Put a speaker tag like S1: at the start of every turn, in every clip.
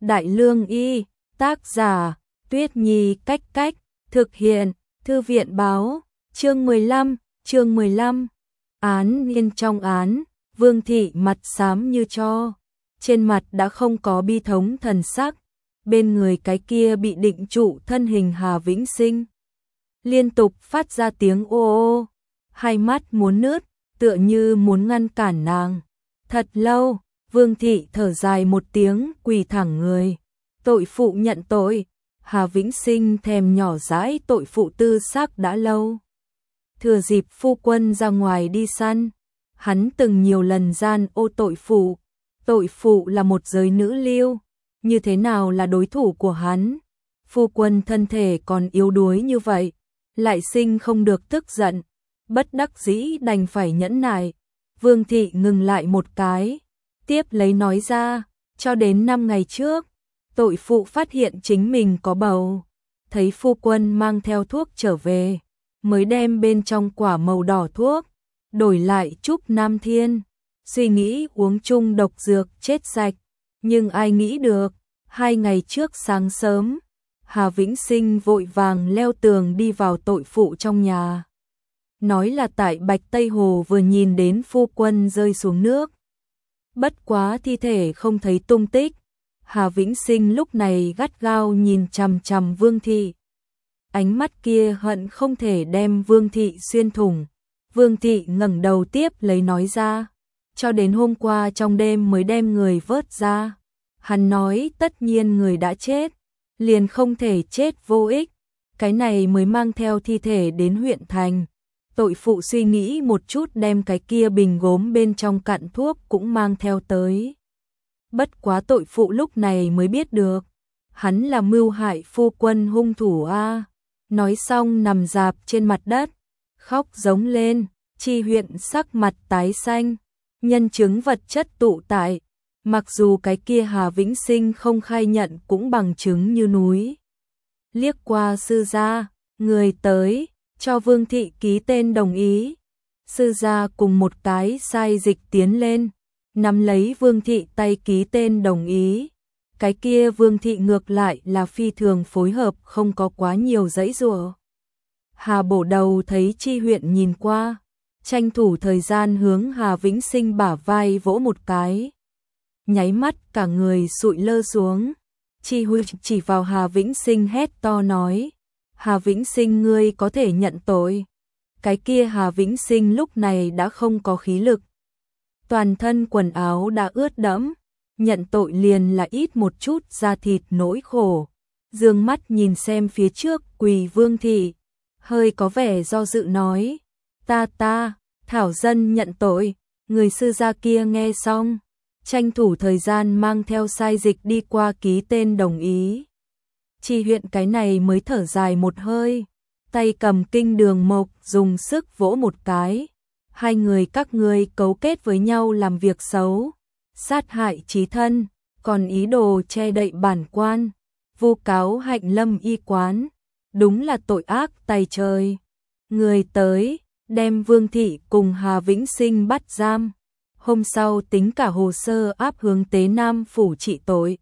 S1: Đại Lương Y, tác giả, Tuyết Nhi Cách Cách, thực hiện, Thư viện báo, chương 15, án yên trong án, Vương Thị mặt xám như tro, trên mặt đã không có bi thống thần sắc, bên người cái kia bị định trụ thân hình Hà Vĩnh Sinh. Liên tục phát ra tiếng ô ô, hai mắt muốn nứt, tựa như muốn ngăn cản nàng. Thật lâu, Vương Thị thở dài một tiếng, quỳ thẳng người. Tội phụ nhận tội. Hà Vĩnh Sinh thèm nhỏ dãi tội phụ tư xác đã lâu. Thừa dịp phu quân ra ngoài đi săn, hắn từng nhiều lần gian ô tội phụ. Tội phụ là một giới nữ lưu, như thế nào là đối thủ của hắn? Phu quân thân thể còn yếu đuối như vậy, lại sinh không được tức giận, bất đắc dĩ đành phải nhẫn nại. Vương Thị ngừng lại một cái, tiếp lấy nói ra, cho đến 5 ngày trước, tội phụ phát hiện chính mình có bầu, thấy phu quân mang theo thuốc trở về, mới đem bên trong quả màu đỏ thuốc, đổi lại Trúc Nam Thiên, suy nghĩ uống chung độc dược chết sạch, nhưng ai nghĩ được, 2 ngày trước sáng sớm, Hà Vĩnh Sinh vội vàng leo tường đi vào tội phụ trong nhà. Nói là tại Bạch Tây Hồ vừa nhìn đến phu quân rơi xuống nước. Bất quá thi thể không thấy tung tích, Hà Vĩnh Sinh lúc này gắt gao nhìn chằm chằm Vương Thị. Ánh mắt kia hận không thể đem Vương Thị xuyên thủng. Vương Thị ngẩng đầu tiếp lấy nói ra, cho đến hôm qua trong đêm mới đem người vớt ra. Hắn nói tất nhiên người đã chết, liền không thể chết vô ích, cái này mới mang theo thi thể đến huyện thành. Tội phụ suy nghĩ một chút đem cái kia bình gốm bên trong cặn thuốc cũng mang theo tới. Bất quá tội phụ lúc này mới biết được, hắn là mưu hại phu quân hung thủ a. Nói xong nằm rạp trên mặt đất, khóc giống lên, Chi huyện sắc mặt tái xanh, nhân chứng vật chất tụ tại, mặc dù cái kia Hà Vĩnh Sinh không khai nhận cũng bằng chứng như núi. Liếc qua sư gia, người tới, cho Vương Thị ký tên đồng ý. Sư gia cùng một cái sai dịch tiến lên, nắm lấy Vương Thị tay ký tên đồng ý. Cái kia Vương Thị ngược lại là phi thường phối hợp, không có quá nhiều giãy giụa. Hà bổ đầu thấy Chi huyện nhìn qua, tranh thủ thời gian hướng Hà Vĩnh Sinh bả vai vỗ một cái. Nháy mắt cả người sụi lơ xuống. Chi huyện chỉ vào Hà Vĩnh Sinh hét to nói, Hà Vĩnh Sinh ngươi có thể nhận tội. Cái kia Hà Vĩnh Sinh lúc này đã không có khí lực. Toàn thân quần áo đã ướt đẫm, nhận tội liền là ít một chút da thịt nỗi khổ. Dương mắt nhìn xem phía trước quỳ Vương Thị, hơi có vẻ do dự nói, ta, thảo dân nhận tội. Người sư gia kia nghe xong, tranh thủ thời gian mang theo sai dịch đi qua ký tên đồng ý. Chi huyện cái này mới thở dài một hơi, tay cầm kinh đường mộc dùng sức vỗ một cái. Hai người các ngươi cấu kết với nhau làm việc xấu, sát hại chí thân, còn ý đồ che đậy bản quan, vu cáo Hạnh Lâm y quán, đúng là tội ác tày trời. Người tới, đem Vương Thị cùng Hà Vĩnh Sinh bắt giam. Hôm sau tính cả hồ sơ áp hướng Tế Nam phủ trị tội.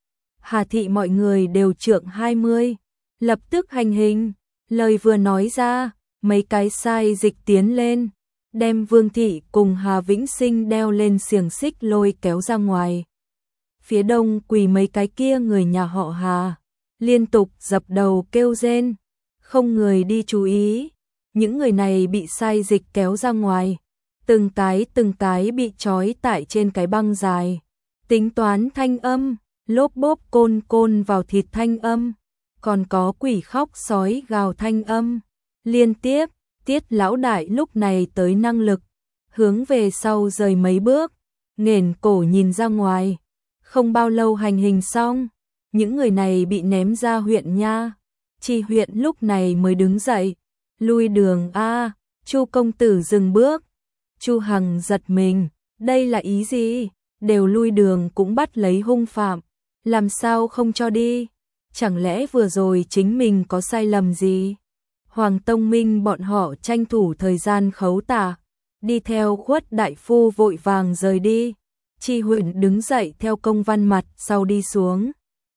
S1: Hà thị mọi người đều trượng 20, lập tức hành hình. Lời vừa nói ra, mấy cái sai dịch tiến lên, đem Vương Thị cùng Hà Vĩnh Sinh đeo lên xiềng xích lôi kéo ra ngoài. Phía đông quỳ mấy cái kia người nhà họ Hà, liên tục dập đầu kêu rên, không người đi chú ý. Những người này bị sai dịch kéo ra ngoài, từng cái bị trói tại trên cái băng dài. Tính toán thanh âm, lốp bốp côn vào thịt thanh âm, còn có quỷ khóc sói gào thanh âm. Liên tiếp, Tiết lão đại lúc này tới năng lực, hướng về sau rời mấy bước, nghển cổ nhìn ra ngoài. Không bao lâu hành hình xong, những người này bị ném ra huyện nha. Chi huyện lúc này mới đứng dậy, lui đường a. Chu công tử dừng bước. Chu Hằng giật mình, đây là ý gì? Đều lui đường cũng bắt lấy hung phạm, làm sao không cho đi? Chẳng lẽ vừa rồi chính mình có sai lầm gì? Hoàng Tông Minh bọn họ tranh thủ thời gian khấu tả, đi theo Khuất đại phu vội vàng rời đi. Chi huyện đứng dậy theo công văn mặt sau đi xuống,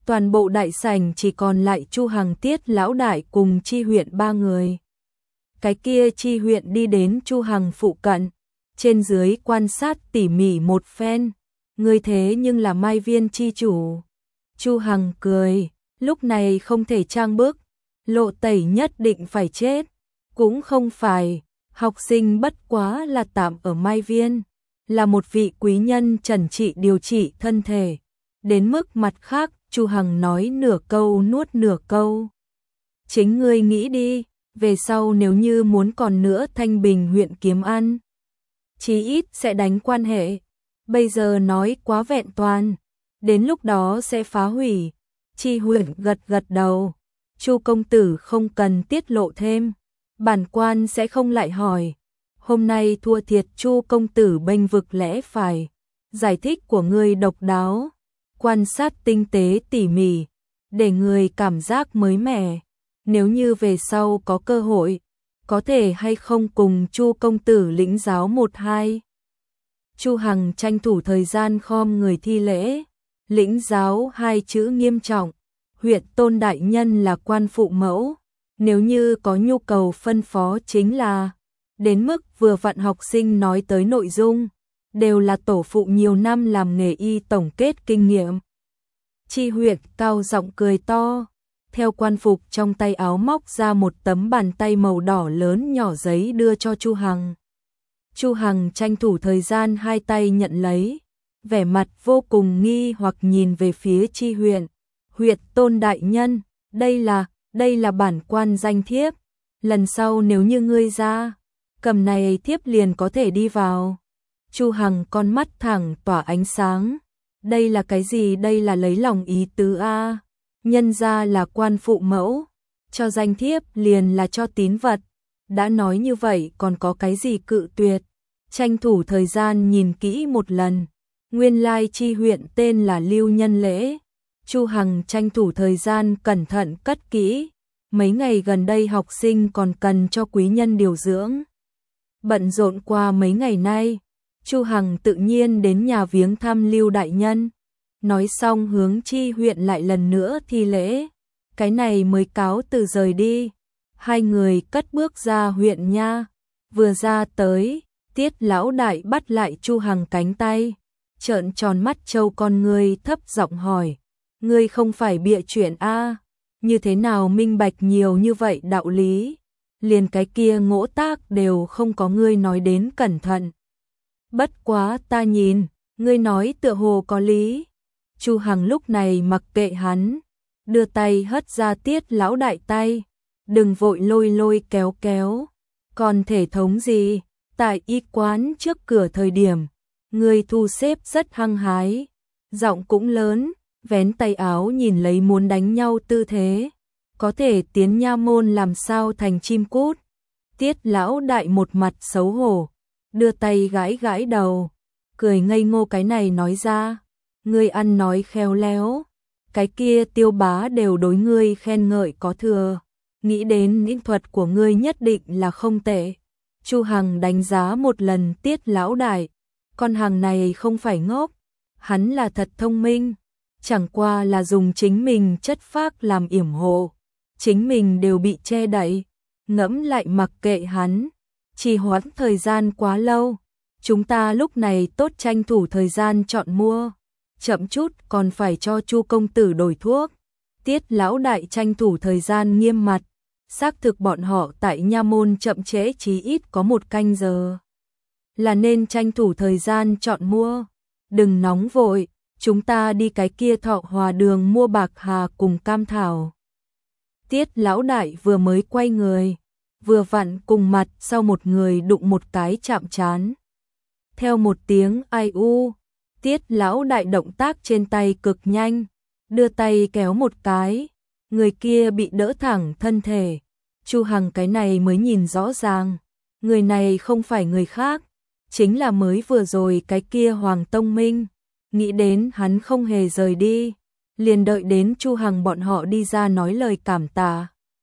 S1: toàn bộ đại sảnh chỉ còn lại Chu Hằng, Tiết lão đại cùng Chi Huyện ba người. Cái kia Chi Huyện đi đến Chu Hằng phụ cận, trên dưới quan sát tỉ mỉ một phen, ngươi thế nhưng là Mai Viên chi chủ. Chu Hằng cười, lúc này không thể trang bức, Lộ Tẩy nhất định phải chết, cũng không phải, học sinh bất quá là tạm ở Mai Viên, là một vị quý nhân trần trị điều trị thân thể, đến mức mặt khác, Chu Hằng nói nửa câu nuốt nửa câu. Chính ngươi nghĩ đi, về sau nếu như muốn còn nữa Thanh Bình huyện kiếm ăn, chí ít sẽ đánh quan hệ, bây giờ nói quá vẹn toàn, đến lúc đó sẽ phá hủy. Chi Huyện gật gật đầu, Chu công tử không cần tiết lộ thêm, bản quan sẽ không lại hỏi. Hôm nay thua thiệt Chu công tử bênh vực lẽ phải, giải thích của ngươi độc đáo, quan sát tinh tế tỉ mỉ, để người cảm giác mới mẻ. Nếu như về sau có cơ hội, có thể hay không cùng Chu công tử lĩnh giáo một hai. Chu Hằng tranh thủ thời gian khom người thi lễ, lĩnh giáo hai chữ nghiêm trọng, huyện Tôn đại nhân là quan phụ mẫu, nếu như có nhu cầu phân phó chính là, đến mức vừa vặn học sinh nói tới nội dung, đều là tổ phụ nhiều năm làm nghề y tổng kết kinh nghiệm. Chi Huyện cao giọng cười to, theo quan phục trong tay áo móc ra một tấm bàn tay màu đỏ lớn nhỏ giấy đưa cho Chu Hằng. Chu Hằng tranh thủ thời gian hai tay nhận lấy, vẻ mặt vô cùng nghi hoặc nhìn về phía Chi Huyện. Huyện Tôn đại nhân, đây là bản quan danh thiếp, lần sau nếu như ngươi ra, cầm này thiếp liền có thể đi vào. Chu Hằng con mắt thẳng tỏa ánh sáng, đây là cái gì, đây là lấy lòng ý tứ a, nhân ra là quan phụ mẫu, cho danh thiếp liền là cho tín vật, đã nói như vậy còn có cái gì cự tuyệt. Tranh thủ thời gian nhìn kỹ một lần, nguyên lai Chi Huyện tên là Lưu Nhân Lễ. Chu Hằng tranh thủ thời gian cẩn thận cất kỹ, mấy ngày gần đây học sinh còn cần cho quý nhân điều dưỡng. Bận rộn qua mấy ngày nay, Chu Hằng tự nhiên đến nhà viếng thăm Lưu đại nhân. Nói xong hướng Chi Huyện lại lần nữa thi lễ, cái này mới cáo từ rời đi. Hai người cất bước ra huyện nha, vừa ra tới, Tiết lão đại bắt lại Chu Hằng cánh tay, trợn tròn mắt trâu con ngươi thấp giọng hỏi, ngươi không phải bịa chuyện a? Như thế nào minh bạch nhiều như vậy đạo lý, liền cái kia ngỗ tác đều không có ngươi nói đến cẩn thận. Bất quá ta nhìn, ngươi nói tựa hồ có lý. Chu Hằng lúc này mặc kệ hắn, đưa tay hất ra Tiết lão đại tay, đừng vội lôi lôi kéo kéo, còn thể thống gì, tại y quán trước cửa thời điểm, ngươi thu xếp rất hăng hái, giọng cũng lớn, vén tay áo nhìn lấy muốn đánh nhau tư thế, có thể tiến nha môn làm sao thành chim cút. Tiết lão đại một mặt xấu hổ, đưa tay gãi gãi đầu, cười ngây ngô, cái này nói ra, ngươi ăn nói khéo léo, cái kia Tiêu bá đều đối ngươi khen ngợi có thừa, nghĩ đến kỹ thuật của ngươi nhất định là không tệ. Chu Hằng đánh giá một lần Tiết lão đại, con hàng này không phải ngốc, hắn là thật thông minh, chẳng qua là dùng chính mình chất phác làm yểm hộ, chính mình đều bị che đậy, ngẫm lại mặc kệ hắn, trì hoãn thời gian quá lâu, chúng ta lúc này tốt tranh thủ thời gian chọn mua, chậm chút còn phải cho Chu công tử đổi thuốc. Tiết lão đại tranh thủ thời gian nghiêm mặt, xác thực bọn họ tại nha môn chậm trễ chí ít có 1 canh giờ, là nên tranh thủ thời gian chọn mua, đừng nóng vội, chúng ta đi cái kia Thọ Hòa đường mua bạc hà cùng cam thảo. Tiết lão đại vừa mới quay người, vừa vặn cùng mặt sau một người đụng một cái chạm trán. Theo một tiếng ai u, Tiết lão đại động tác trên tay cực nhanh, đưa tay kéo một cái, người kia bị đỡ thẳng thân thể. Chu Hằng cái này mới nhìn rõ ràng, người này không phải người khác, chính là mới vừa rồi cái kia Hoàng Tông Minh. Nghĩ đến hắn không hề rời đi, liền đợi đến Chu Hằng bọn họ đi ra nói lời cảm tạ.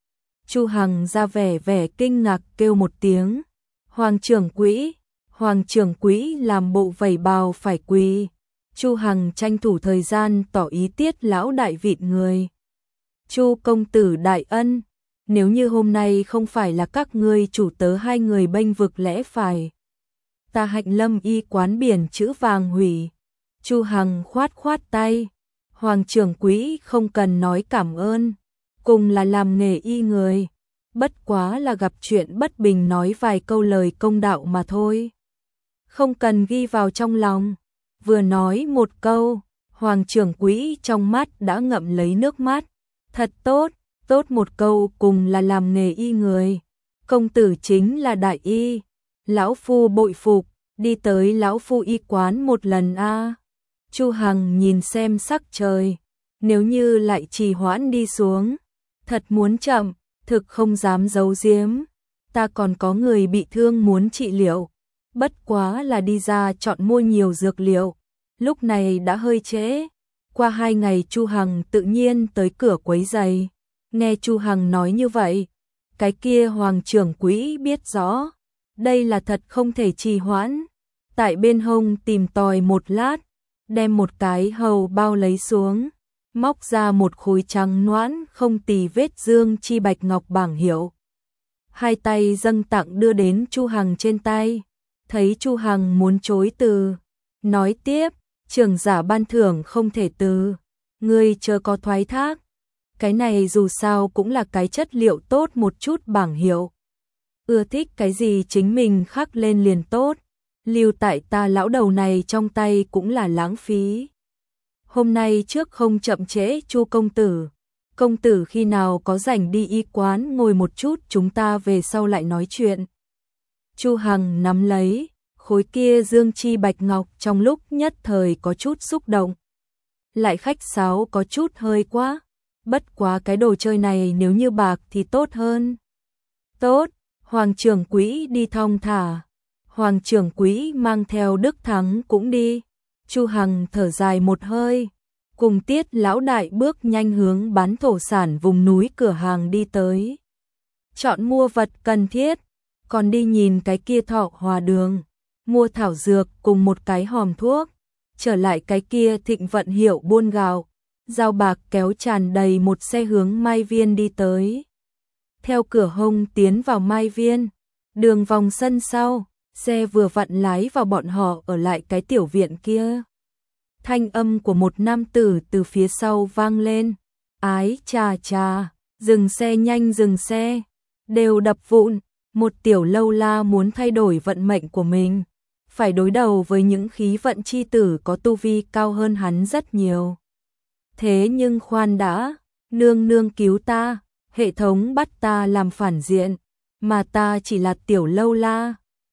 S1: Chu Hằng ra vẻ kinh ngạc kêu một tiếng, Hoàng trưởng quỹ làm bộ vẩy bào phải quỳ. Chu Hằng tranh thủ thời gian tỏ ý tiết lão đại vịn người. Chu công tử đại ân, nếu như hôm nay không phải là các ngươi chủ tớ hai người bênh vực lẽ phải, ta Hạnh Lâm y quán biển chữ vàng hủy. Chu Hằng khoát khoát tay, Hoàng trưởng quỹ không cần nói cảm ơn, cùng là làm nghề y người, bất quá là gặp chuyện bất bình nói vài câu lời công đạo mà thôi. Không cần ghi vào trong lòng. Vừa nói một câu, Hoàng trưởng quỹ trong mắt đã ngậm lấy nước mắt. Thật tốt, tốt một câu cùng là làm nghề y người. Công tử chính là đại y. Lão phu bội phục, đi tới lão phu y quán một lần a. Chu Hằng nhìn xem sắc trời, nếu như lại trì hoãn đi xuống, thật muốn chậm, thực không dám giấu giếm. Ta còn có người bị thương muốn trị liệu, bất quá là đi ra chọn mua nhiều dược liệu, lúc này đã hơi trễ. Qua 2 ngày Chu Hằng tự nhiên tới cửa quấy giày. Nghe Chu Hằng nói như vậy, cái kia Hoàng trưởng quỹ biết rõ, đây là thật không thể trì hoãn. Tại bên hông tìm tòi một lát, đem một cái hầu bao lấy xuống, móc ra một khối trắng nõn không tì vết dương chi bạch ngọc bảng hiệu. Hai tay dâng tặng đưa đến Chu Hằng trên tay, thấy Chu Hằng muốn chối từ, nói tiếp, trưởng giả ban thưởng không thể từ, ngươi chớ có thoái thác, cái này dù sao cũng là cái chất liệu tốt một chút bảng hiệu. Ưa thích cái gì chính mình khắc lên liền tốt, lưu tại ta lão đầu này trong tay cũng là lãng phí. Hôm nay trước không chậm trễ Chu công tử khi nào có rảnh đi y quán ngồi một chút, chúng ta về sau lại nói chuyện. Chu Hằng nắm lấy khối kia dương chi bạch ngọc, trong lúc nhất thời có chút xúc động. Lại khách sáo có chút hơi quá, bất quá cái đồ chơi này nếu như bạc thì tốt hơn. Tốt, Hoàng trưởng quỹ đi thong thả. Hoàng trưởng quỹ mang theo Đức Thắng cũng đi. Chu Hằng thở dài một hơi, cùng Tiết lão đại bước nhanh hướng bán thổ sản vùng núi cửa hàng đi tới. Chọn mua vật cần thiết, còn đi nhìn cái kia Thọ Hòa đường, mua thảo dược cùng một cái hòm thuốc, trở lại cái kia Thịnh Vận hiệu buôn gạo, dao bạc kéo tràn đầy một xe hướng Mai Viên đi tới. Theo cửa hông tiến vào Mai Viên, đường vòng sân sau, xe vừa vặn lái vào bọn họ ở lại cái tiểu viện kia. Thanh âm của một nam tử từ phía sau vang lên, ái chà chà, dừng xe nhanh dừng xe, đều đập vụn, một tiểu lâu la muốn thay đổi vận mệnh của mình, phải đối đầu với những khí vận chi tử có tu vi cao hơn hắn rất nhiều. Thế nhưng khoan đã, nương nương cứu ta, hệ thống bắt ta làm phản diện, mà ta chỉ là tiểu lâu la,